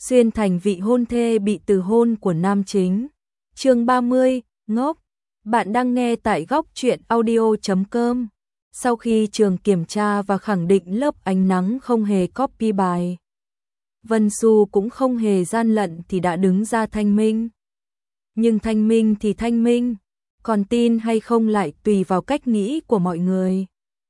xuyên thành vị hôn thê bị từ hôn của nam chính. Chương 30, ngốc. Bạn đang nghe tại góc truyện audio.com. Sau khi trường kiểm tra và khẳng định lớp ánh nắng không hề copy bài, Vân Du cũng không hề gian lận thì đã đứng ra thanh minh. Nhưng thanh minh thì thanh minh, còn tin hay không lại tùy vào cách nghĩ của mọi người.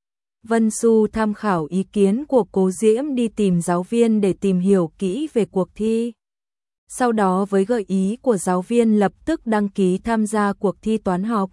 Vân Du tham khảo ý kiến của Cố Diễm đi tìm giáo viên để tìm hiểu kỹ về cuộc thi. Sau đó với gợi ý của giáo viên lập tức đăng ký tham gia cuộc thi toán học.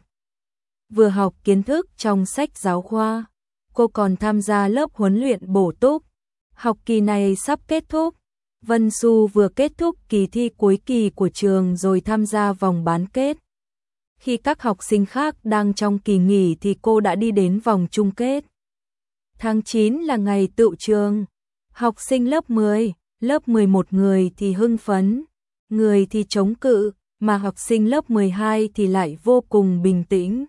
Vừa học kiến thức trong sách giáo khoa, cô còn tham gia lớp huấn luyện bổ túc. Học kỳ này sắp kết thúc. Vân Du vừa kết thúc kỳ thi cuối kỳ của trường rồi tham gia vòng bán kết. Khi các học sinh khác đang trong kỳ nghỉ thì cô đã đi đến vòng chung kết. Tháng 9 là ngày tựu trường. Học sinh lớp 10, lớp 11 người thì hưng phấn, người thì chống cự, mà học sinh lớp 12 thì lại vô cùng bình tĩnh.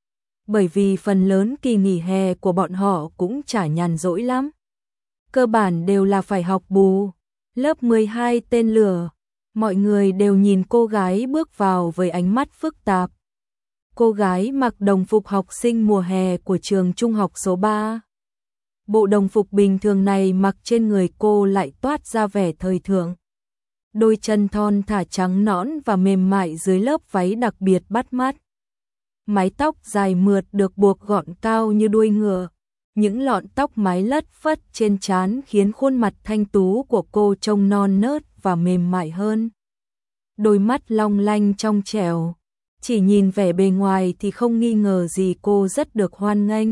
Bởi vì phần lớn kỳ nghỉ hè của bọn họ cũng chả nhàn rỗi lắm. Cơ bản đều là phải học bù. Lớp 12 tên lửa, mọi người đều nhìn cô gái bước vào với ánh mắt phức tạp. Cô gái mặc đồng phục học sinh mùa hè của trường trung học số 3. Bộ đồng phục bình thường này mặc trên người cô lại toát ra vẻ thời thượng. Đôi chân thon thả trắng nõn và mềm mại dưới lớp váy đặc biệt bắt mắt. Mái tóc dài mượt được buộc gọn cao như đuôi ngựa. Những lọn tóc mái lất phất trên trán khiến khuôn mặt thanh tú của cô trông non nớt và mềm mại hơn. Đôi mắt long lanh trong trẻo. Chỉ nhìn vẻ bề ngoài thì không nghi ngờ gì cô rất được hoan nghênh.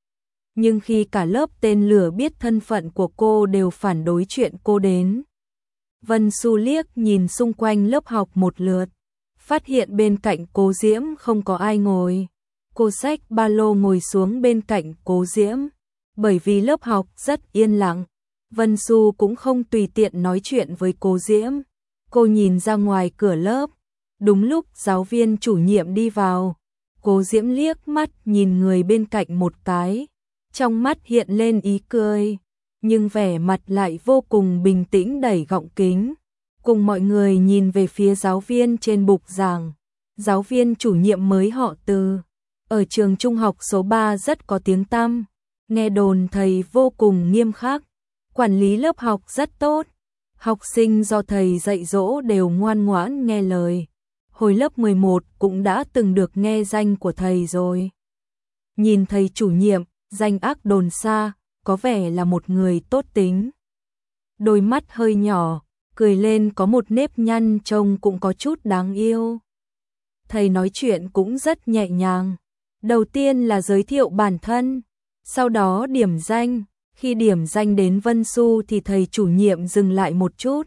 Nhưng khi cả lớp tên lửa biết thân phận của cô đều phản đối chuyện cô đến. Vân Du liếc nhìn xung quanh lớp học một lượt, phát hiện bên cạnh Cố Diễm không có ai ngồi. Cô xách ba lô ngồi xuống bên cạnh Cố Diễm. Bởi vì lớp học rất yên lặng, Vân Du cũng không tùy tiện nói chuyện với Cố Diễm. Cô nhìn ra ngoài cửa lớp. Đúng lúc giáo viên chủ nhiệm đi vào, Cố Diễm liếc mắt nhìn người bên cạnh một cái. Trong mắt hiện lên ý cười, nhưng vẻ mặt lại vô cùng bình tĩnh đẩy gọng kính. Cùng mọi người nhìn về phía giáo viên trên bục giảng. Giáo viên chủ nhiệm mới họ Từ. Ở trường trung học số 3 rất có tiếng tăm. Nghe đồn thầy vô cùng nghiêm khắc. Quản lý lớp học rất tốt. Học sinh do thầy dạy dỗ đều ngoan ngoãn nghe lời. Hồi lớp 11 cũng đã từng được nghe danh của thầy rồi. Nhìn thầy chủ nhiệm, danh ác đồn xa, có vẻ là một người tốt tính. Đôi mắt hơi nhỏ, cười lên có một nếp nhăn trông cũng có chút đáng yêu. Thầy nói chuyện cũng rất nhẹ nhàng. Đầu tiên là giới thiệu bản thân, sau đó điểm danh. Khi điểm danh đến Vân Du thì thầy chủ nhiệm dừng lại một chút.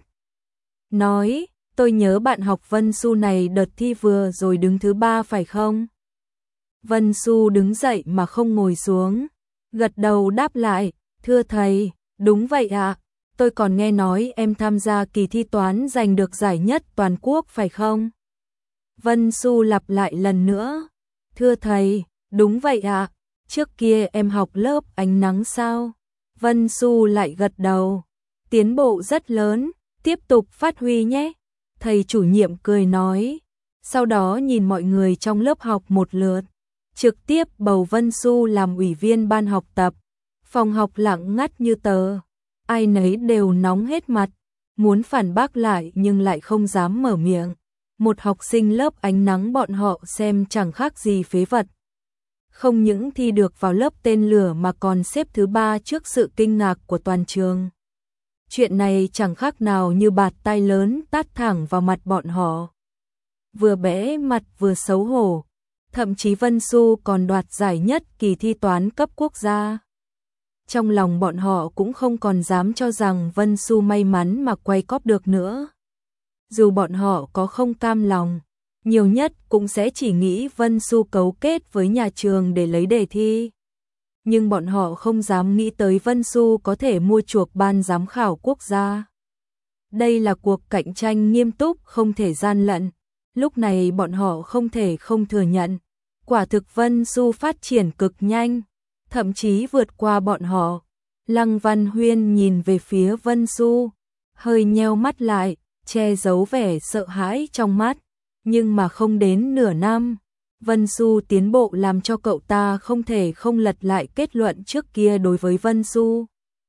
Nói, tôi nhớ bạn học Vân Du này đợt thi vừa rồi đứng thứ 3 phải không? Vân Du đứng dậy mà không ngồi xuống. Gật đầu đáp lại, thưa thầy, đúng vậy ạ. Tôi còn nghe nói em tham gia kỳ thi toán giành được giải nhất toàn quốc phải không? Vân Du lặp lại lần nữa, thưa thầy, đúng vậy ạ. Trước kia em học lớp ánh nắng sao? Vân Du lại gật đầu, tiến bộ rất lớn, tiếp tục phát huy nhé. Thầy chủ nhiệm cười nói, sau đó nhìn mọi người trong lớp học một lượt, trực tiếp bầu Vân Du làm ủy viên ban học tập. Phòng học lặng ngắt như tờ, ai nấy đều nóng hết mặt, muốn phản bác lại nhưng lại không dám mở miệng. Một học sinh lớp ánh nắng bọn họ xem chẳng khác gì phế vật. Không những thi được vào lớp tên lửa mà còn xếp thứ 3 trước sự kinh ngạc của toàn trường. Chuyện này chẳng khác nào như bạt tai lớn tát thẳng vào mặt bọn họ. Vừa bẽ mặt vừa xấu hổ. Thậm chí Vân Du còn đoạt giải nhất kỳ thi toán cấp quốc gia. Trong lòng bọn họ cũng không còn dám cho rằng Vân Du may mắn mà quay cóp được nữa. Dù bọn họ có không cam lòng, nhiều nhất cũng sẽ chỉ nghĩ Vân Du cấu kết với nhà trường để lấy đề thi. Nhưng bọn họ không dám nghĩ tới Vân Du có thể mua chuộc ban giám khảo quốc gia. Đây là cuộc cạnh tranh nghiêm túc không thể gian lận. Lúc này bọn họ không thể không thừa nhận. Quả thực Vân Du phát triển cực nhanh, thậm chí vượt qua bọn họ. Lăng Văn Huyên nhìn về phía Vân Du, hơi nheo mắt lại, che giấu vẻ sợ hãi trong mắt, nhưng mà không đến nửa năm, Vân Du tiến bộ làm cho cậu ta không thể không lật lại kết luận trước kia đối với Vân Du.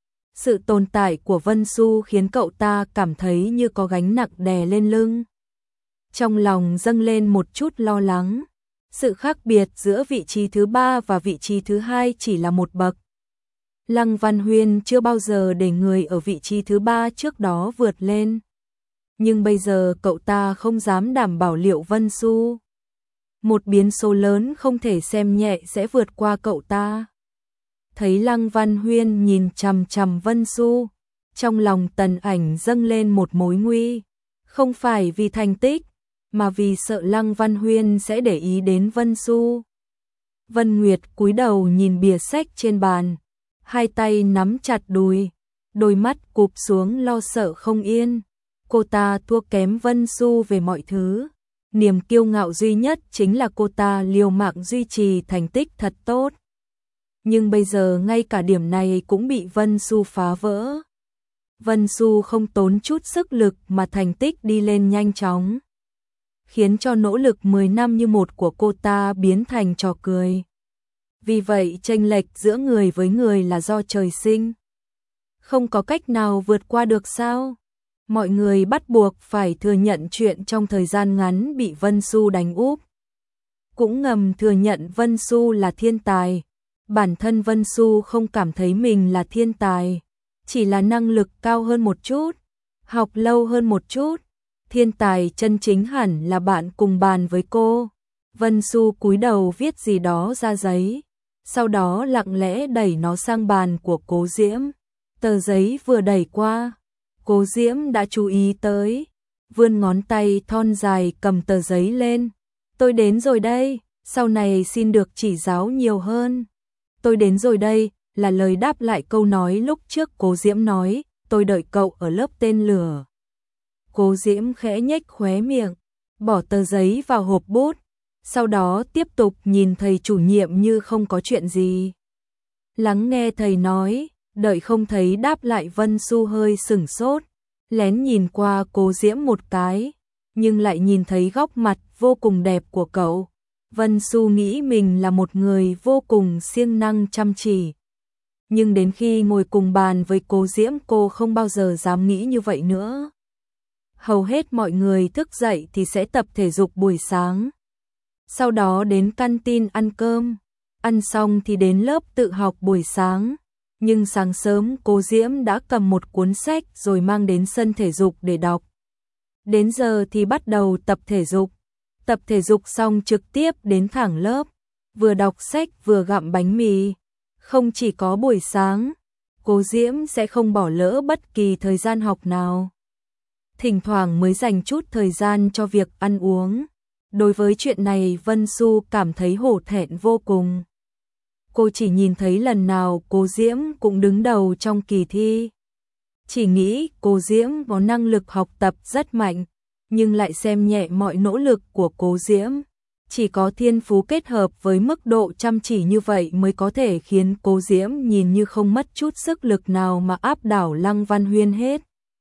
Sự tồn tại của Vân Du khiến cậu ta cảm thấy như có gánh nặng đè lên lưng. Trong lòng dâng lên một chút lo lắng. Sự khác biệt giữa vị trí thứ 3 và vị trí thứ 2 chỉ là một bậc. Lăng Văn Huyên chưa bao giờ để người ở vị trí thứ 3 trước đó vượt lên. Nhưng bây giờ cậu ta không dám đảm bảo liệu Vân Du, một biến số lớn không thể xem nhẹ, sẽ vượt qua cậu ta. Thấy Lăng Văn Huyên nhìn chằm chằm Vân Du, trong lòng Tần Ảnh dâng lên một mối nguy, không phải vì thành tích, mà vì sợ Lăng Văn Huyên sẽ để ý đến Vân Du. Vân Nguyệt cúi đầu nhìn bìa sách trên bàn, hai tay nắm chặt đùi, đôi mắt cụp xuống lo sợ không yên. Cô ta thua kém Vân Du về mọi thứ, niềm kiêu ngạo duy nhất chính là cô ta liều mạng duy trì thành tích thật tốt. Nhưng bây giờ ngay cả điểm này cũng bị Vân Du phá vỡ. Vân Du không tốn chút sức lực mà thành tích đi lên nhanh chóng, khiến cho nỗ lực 10 năm như một của cô ta biến thành trò cười. Vì vậy chênh lệch giữa người với người là do trời sinh, không có cách nào vượt qua được sao? Mọi người bắt buộc phải thừa nhận chuyện trong thời gian ngắn bị Vân Du đánh úp. Cũng ngầm thừa nhận Vân Du là thiên tài. Bản thân Vân Du không cảm thấy mình là thiên tài, chỉ là năng lực cao hơn một chút, học lâu hơn một chút. Thiên tài chân chính hẳn là bạn cùng bàn với cô. Vân Du cúi đầu viết gì đó ra giấy, sau đó lặng lẽ đẩy nó sang bàn của Cố Diễm. Tờ giấy vừa đẩy qua, Cố Diễm đã chú ý tới, vươn ngón tay thon dài cầm tờ giấy lên. Tôi đến rồi đây, sau này xin được chỉ giáo nhiều hơn. Tôi đến rồi đây là lời đáp lại câu nói lúc trước Cố Diễm nói, tôi đợi cậu ở lớp tên lửa. Cố Diễm khẽ nhếch khóe miệng, bỏ tờ giấy vào hộp bút, sau đó tiếp tục nhìn thầy chủ nhiệm như không có chuyện gì. Lắng nghe thầy nói, đợi không thấy đáp lại, Vân Du hơi sửng sốt, lén nhìn qua Cố Diễm một cái, nhưng lại nhìn thấy góc mặt vô cùng đẹp của cậu. Vân Du nghĩ mình là một người vô cùng siêng năng chăm chỉ. Nhưng đến khi ngồi cùng bàn với Cố Diễm, cô không bao giờ dám nghĩ như vậy nữa. Hầu hết mọi người thức dậy thì sẽ tập thể dục buổi sáng. Sau đó đến canteen ăn cơm. Ăn xong thì đến lớp tự học buổi sáng. Nhưng sáng sớm Cố Diễm đã cầm một cuốn sách rồi mang đến sân thể dục để đọc. Đến giờ thì bắt đầu tập thể dục. Tập thể dục xong trực tiếp đến thẳng lớp, vừa đọc sách vừa gặm bánh mì. Không chỉ có buổi sáng, Cố Diễm sẽ không bỏ lỡ bất kỳ thời gian học nào. Thỉnh thoảng mới dành chút thời gian cho việc ăn uống. Đối với chuyện này Vân Du cảm thấy hổ thẹn vô cùng. Cô chỉ nhìn thấy lần nào Cố Diễm cũng đứng đầu trong kỳ thi. Chỉ nghĩ Cố Diễm có năng lực học tập rất mạnh, nhưng lại xem nhẹ mọi nỗ lực của Cố Diễm. Chỉ có thiên phú kết hợp với mức độ chăm chỉ như vậy mới có thể khiến Cố Diễm nhìn như không mất chút sức lực nào mà áp đảo Lăng Văn Huyên hết.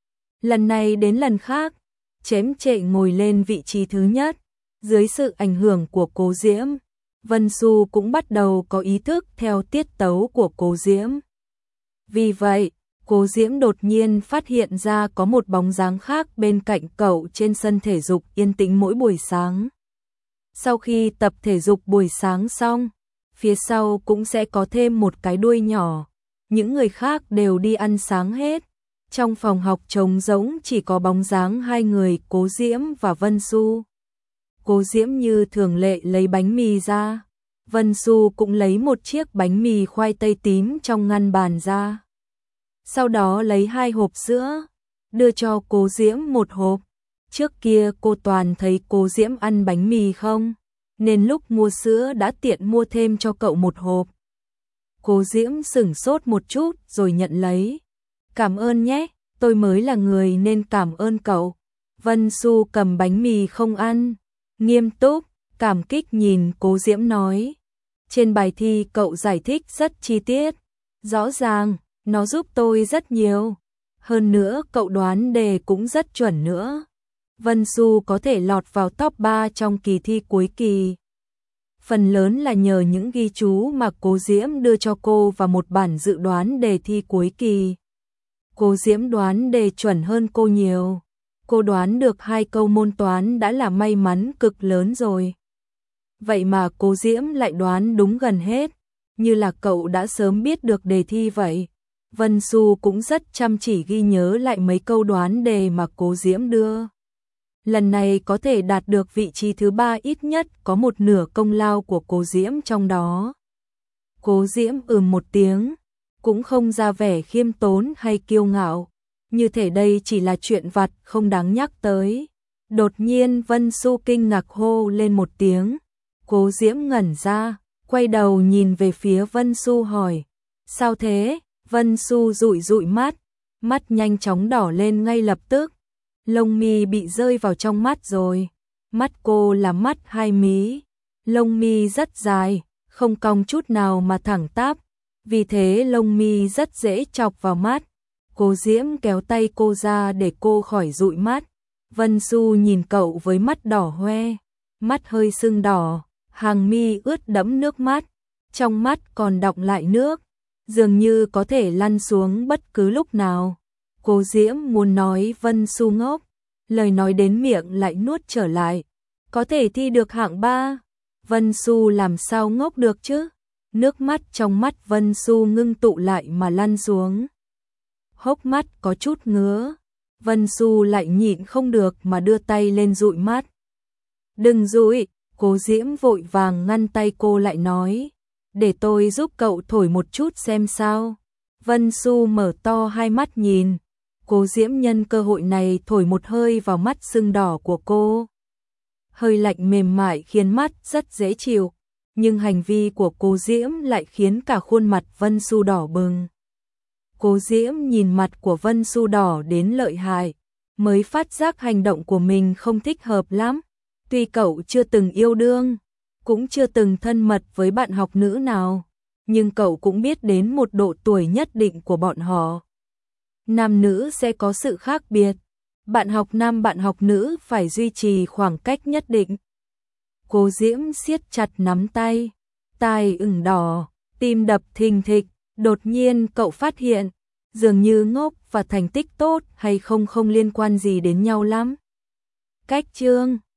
Lần này đến lần khác, chém trệ ngồi lên vị trí thứ nhất. Dưới sự ảnh hưởng của Cố Diễm, Vân Du cũng bắt đầu có ý thức theo tiết tấu của Cố Diễm. Vì vậy, Cố Diễm đột nhiên phát hiện ra có một bóng dáng khác bên cạnh cậu trên sân thể dục yên tĩnh mỗi buổi sáng. Sau khi tập thể dục buổi sáng xong, phía sau cũng sẽ có thêm một cái đuôi nhỏ. Những người khác đều đi ăn sáng hết. Trong phòng học trống rỗng chỉ có bóng dáng hai người, Cố Diễm và Vân Du. Cố Diễm như thường lệ lấy bánh mì ra. Vân Du cũng lấy một chiếc bánh mì khoai tây tím trong ngăn bàn ra. Sau đó lấy 2 hộp sữa, đưa cho Cố Diễm một hộp. Trước kia cô toàn thấy Cố Diễm ăn bánh mì không, nên lúc mua sữa đã tiện mua thêm cho cậu một hộp. Cố Diễm sửng sốt một chút rồi nhận lấy. Cảm ơn nhé, tôi mới là người nên cảm ơn cậu. Vân Du cầm bánh mì không ăn, nghiêm túc, cảm kích nhìn Cố Diễm nói. Trên bài thi cậu giải thích rất chi tiết, rõ ràng, nó giúp tôi rất nhiều. Hơn nữa cậu đoán đề cũng rất chuẩn nữa. Vân Du có thể lọt vào top 3 trong kỳ thi cuối kỳ. Phần lớn là nhờ những ghi chú mà cô Diễm đưa cho cô và một bản dự đoán đề thi cuối kỳ. Cô Diễm đoán đề chuẩn hơn cô nhiều. Cô đoán được 2 câu môn toán đã là may mắn cực lớn rồi. Vậy mà cô Diễm lại đoán đúng gần hết, như là cậu đã sớm biết được đề thi vậy. Vân Du cũng rất chăm chỉ ghi nhớ lại mấy câu đoán đề mà cô Diễm đưa. Lần này có thể đạt được vị trí thứ 3 ít nhất có một nửa công lao của cô Diễm trong đó. Cô Diễm một tiếng, cũng không ra vẻ khiêm tốn hay kiêu ngạo, như thể đây chỉ là chuyện vặt không đáng nhắc tới. Đột nhiên Vân Du kinh ngạc hô lên một tiếng. Cô Diễm ngẩn ra, quay đầu nhìn về phía Vân Du hỏi, sao thế? Vân Du dụi dụi mắt, mắt nhanh chóng đỏ lên ngay lập tức. Lông mi bị rơi vào trong mắt rồi. Mắt cô là mắt hai mí, lông mi rất dài, không cong chút nào mà thẳng tắp, vì thế lông mi rất dễ chọc vào mắt. Cô Diễm kéo tay cô ra để cô khỏi dụi mắt. Vân Du nhìn cậu với mắt đỏ hoe, mắt hơi sưng đỏ, hàng mi ướt đẫm nước mắt, trong mắt còn đọng lại nước, dường như có thể lăn xuống bất cứ lúc nào. Cô Diễm muốn nói Vân Du ngốc, lời nói đến miệng lại nuốt trở lại. Có thể thi được hạng 3, Vân Du làm sao ngốc được chứ? Nước mắt trong mắt Vân Du ngưng tụ lại mà lăn xuống. Hốc mắt có chút ngứa, Vân Du lại nhịn không được mà đưa tay lên dụi mắt. Đừng dụi, cô Diễm vội vàng ngăn tay cô lại nói, để tôi giúp cậu thổi một chút xem sao. Vân Du mở to hai mắt nhìn, cô Diễm nhân cơ hội này thổi một hơi vào mắt sưng đỏ của cô. Hơi lạnh mềm mại khiến mắt rất dễ chịu, nhưng hành vi của cô Diễm lại khiến cả khuôn mặt Vân Du đỏ bừng. Cô Diễm nhìn mặt của Vân Du đỏ đến lợi hại, mới phát giác hành động của mình không thích hợp lắm. Tuy cậu chưa từng yêu đương, cũng chưa từng thân mật với bạn học nữ nào, nhưng cậu cũng biết đến một độ tuổi nhất định của bọn họ. Nam nữ sẽ có sự khác biệt, bạn học nam bạn học nữ phải duy trì khoảng cách nhất định. Cô Diễm siết chặt nắm tay, tai ửng đỏ, tim đập thình thịch. Đột nhiên cậu phát hiện, dường như ngốc và thành tích tốt hay không liên quan gì đến nhau lắm. Cách chương